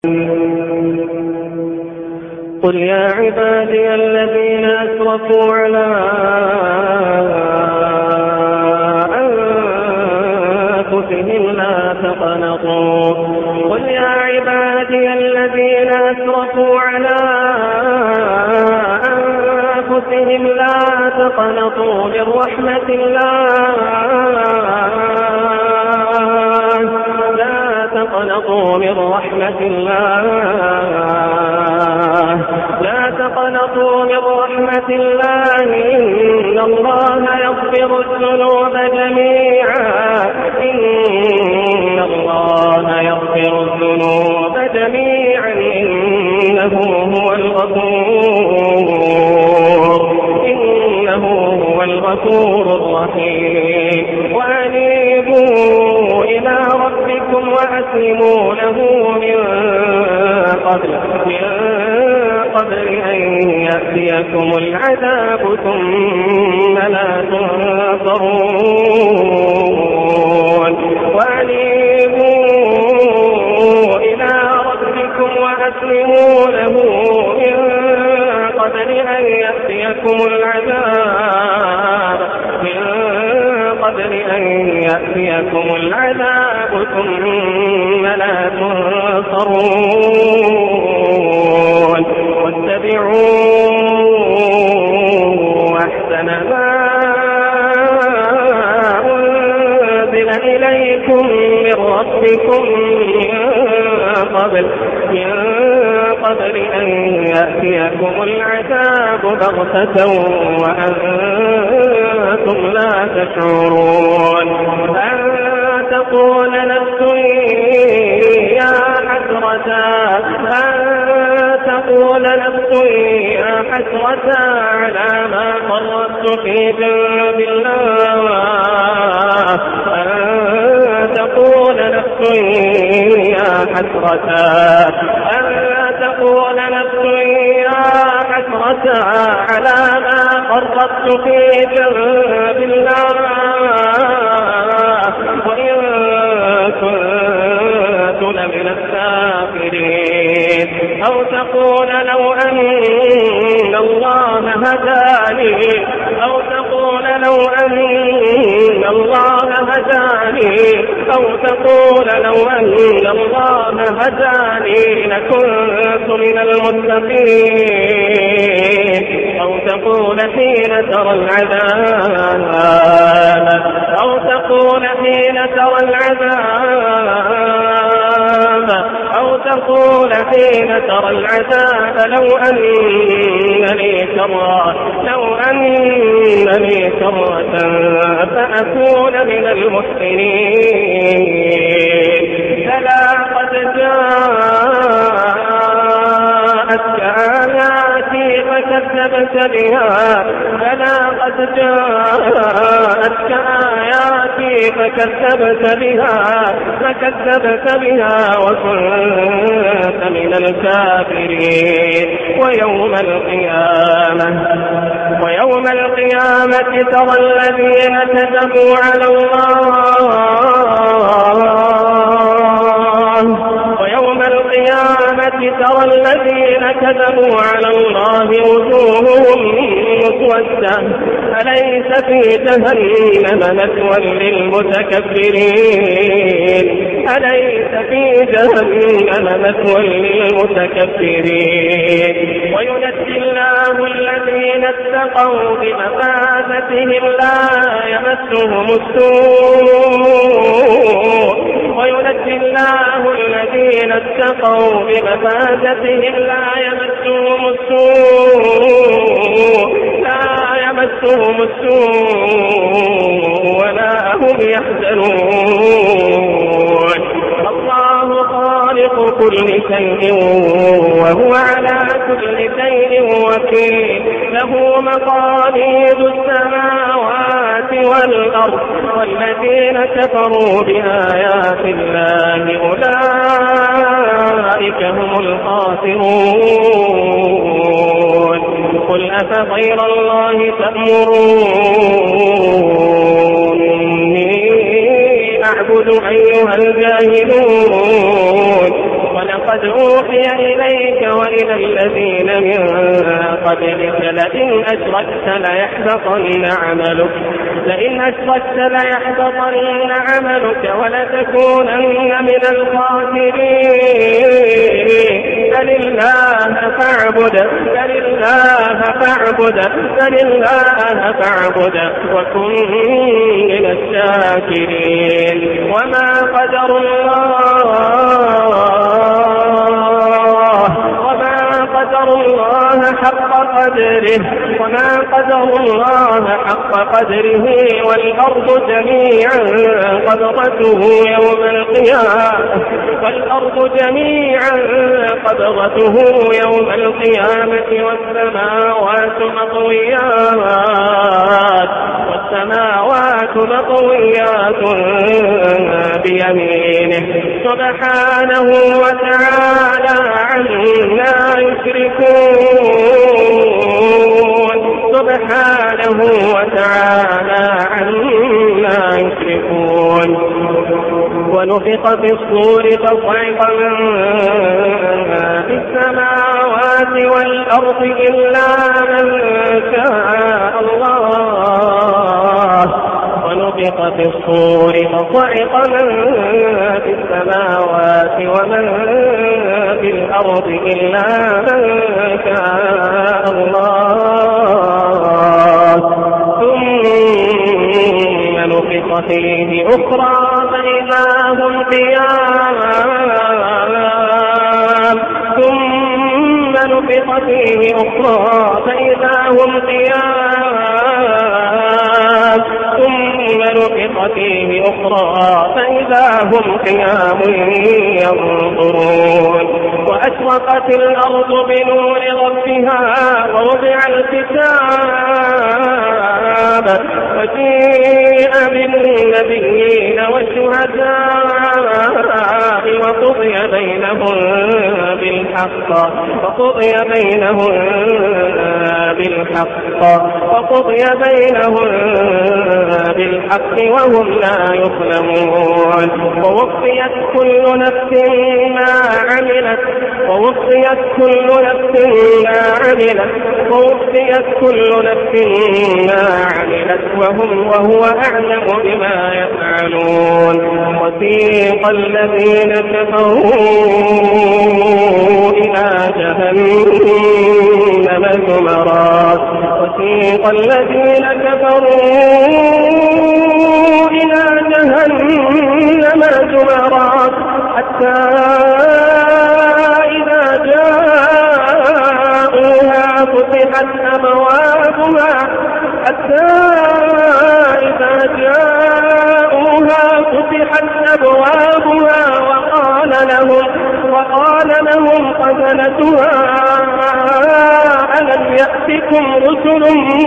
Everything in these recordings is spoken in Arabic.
قل يا عبادي الذين أسرفوا على أنفسهم لا تقنطوا قل يا عبادي الذين أسرفوا على أنفسهم لا تقنطوا من رحمة الله لا تقنطوا من رحمة الله لا تقنطوا من رحمة الله إن الله يغفر الذنوب جميعا إن الله يغفر الذنوب جميعا إنه هو الغفور الرحيم وأنيبوا إلى ربكم وأسلموا له من قبل أن يأتيكم العذاب ثم لا تنصرون وأنيبوا إلى ربكم وأسلموا له من قبل أن يأتيكم العذاب ثم لا تنصرون واتبعوا أحسن ما أنزل إليكم من ربكم من قبل أن يأتيكم العذاب بغتة وأنتم لا تشعرون أن تقول نفس يا حسرة على ما فرطت في جنب الله أن تقول نفس يا حسرة على ما فرطت في جنب الله وإن كنت لمن الساخرين أو تقول لو أن الله هداني أو تقول لو أن الله هداني لكنت من المتقين أو تقول حين ترى العذاب لو أن لي كرة فأكون من المحسنين فلا قد جاءتك آياتي فكذبت بها وكنت من الكافرين ويوم القيامة ترى الذين كذبوا على الله وجوههم مسودة أليس في جهنم مثوى للمتكبرين وينجي الله الذين اتقوا بمفازتهم لا يمسهم السوء ولا هم يحزنون الله خالق كل شيء وهو على كل شيء وكيل له مقاليد السماوات والأرض والذين كفروا بآيات الله أولئك هم الخاسرون قل أفغير الله تأمروني أعبد أيها الجاهلون ولقد ولقد أوحي إليك وإلى الذين من قبلك لئن أشركت ليحبطن عملك ولتكونن من الخاسرين. فلله فاعبد وكن من الشاكرين. وما قدر الله حق قدره والأرض جميعا قبضته يوم القيامة والسماوات مطويات بيمينه سبحانه وتعالى عما يشركون. ونفخ في الصور فصعق من في السماوات والأرض إلا من شاء الله. ونفخ في الصور فصعق من في السماوات ومن في الأرض إلا من شاء الله. ثم نفخ فيه أخرى فإذا هم قيام ينظرون. وأشرقت الأرض بنور ربها ووضع الكتاب وجيء بالنبيين والشهداء وقضي بينهم بالحق وهم لا يظلمون. ووفيت كل نفس ما عملت وهو أعلم بما يفعلون. وسيق الذين كفروا إلى جهنم زمرا حتى إذا جاءوها فتحت أبوابها وقال لهم خزنتها ألم يأتكم رسل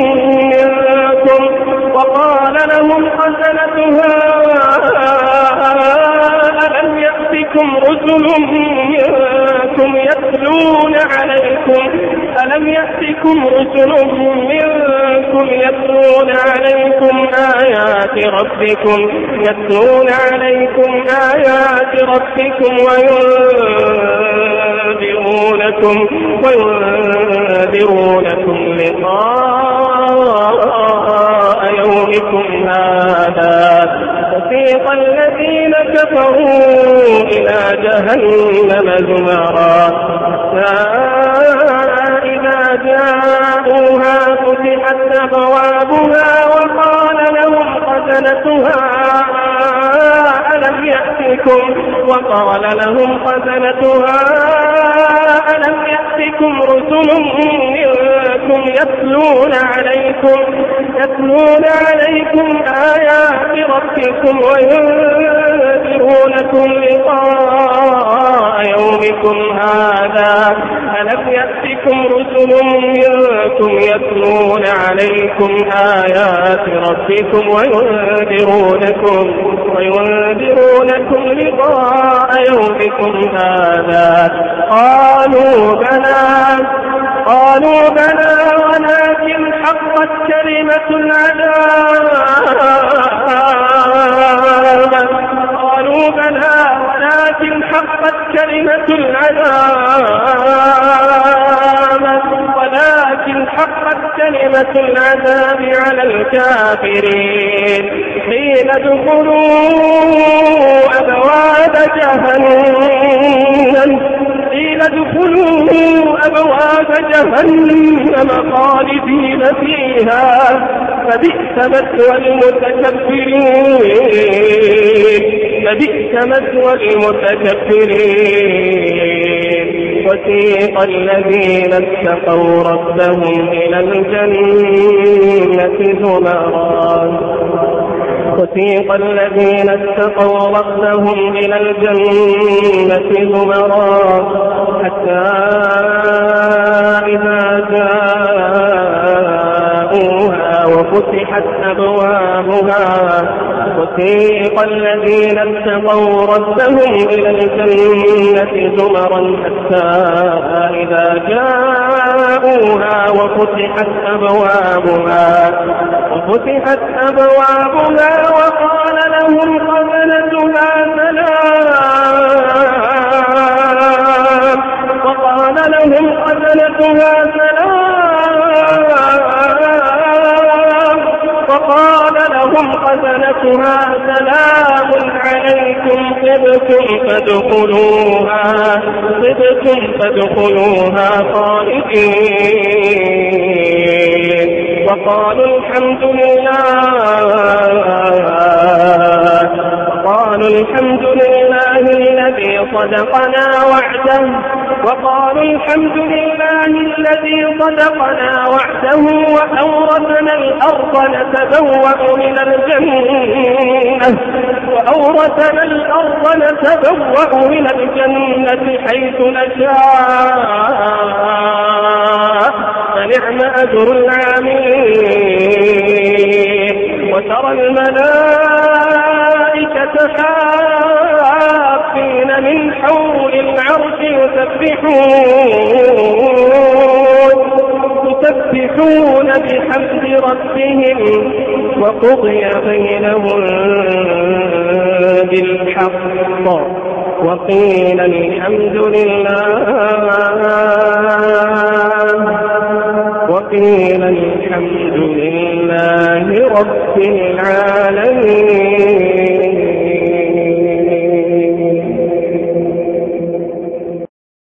منكم يتلون عليكم آيات ربكم وينذرونكم لقاء يومكم هذا. وسيق الذين كفروا إلى جهنم زمرا إذا جاءوها فتحت أبوابها وقال لهم خزنتها ألم يأتكم رسل منكم يتلون عليكم آيات ربكم وينذرونكم لقاء يومكم هذا. ألم يأتكم رسل منكم يتلون عليكم آيات ربكم وينذرونكم لقاء يومكم هذا. قالوا بلى ولكن حقت كلمة العذاب حقت كلمة العذاب على الكافرين. قيل ادخلوا أبواب جهنم خالدين فيها فبئس مثوى المتكبرين. وسيق الذين اتقوا ربهم إلى الجنة زمرا حتى إذا جاءوها وفتحت أبوابها وقال لهم خزنتها سلام عليكم طبتم فادخلوها خالدين. وقالوا الحمد لله الذي صدقنا وعده وأورثنا الأرض نتبوأ من الجنة حيث نشاء فنعم أجر العاملين. وترى الملائكة حافين من حول العرش يسبحون بحمد ربهم وقضي بينهم بالحق وقيل الحمد لله رب العالمين.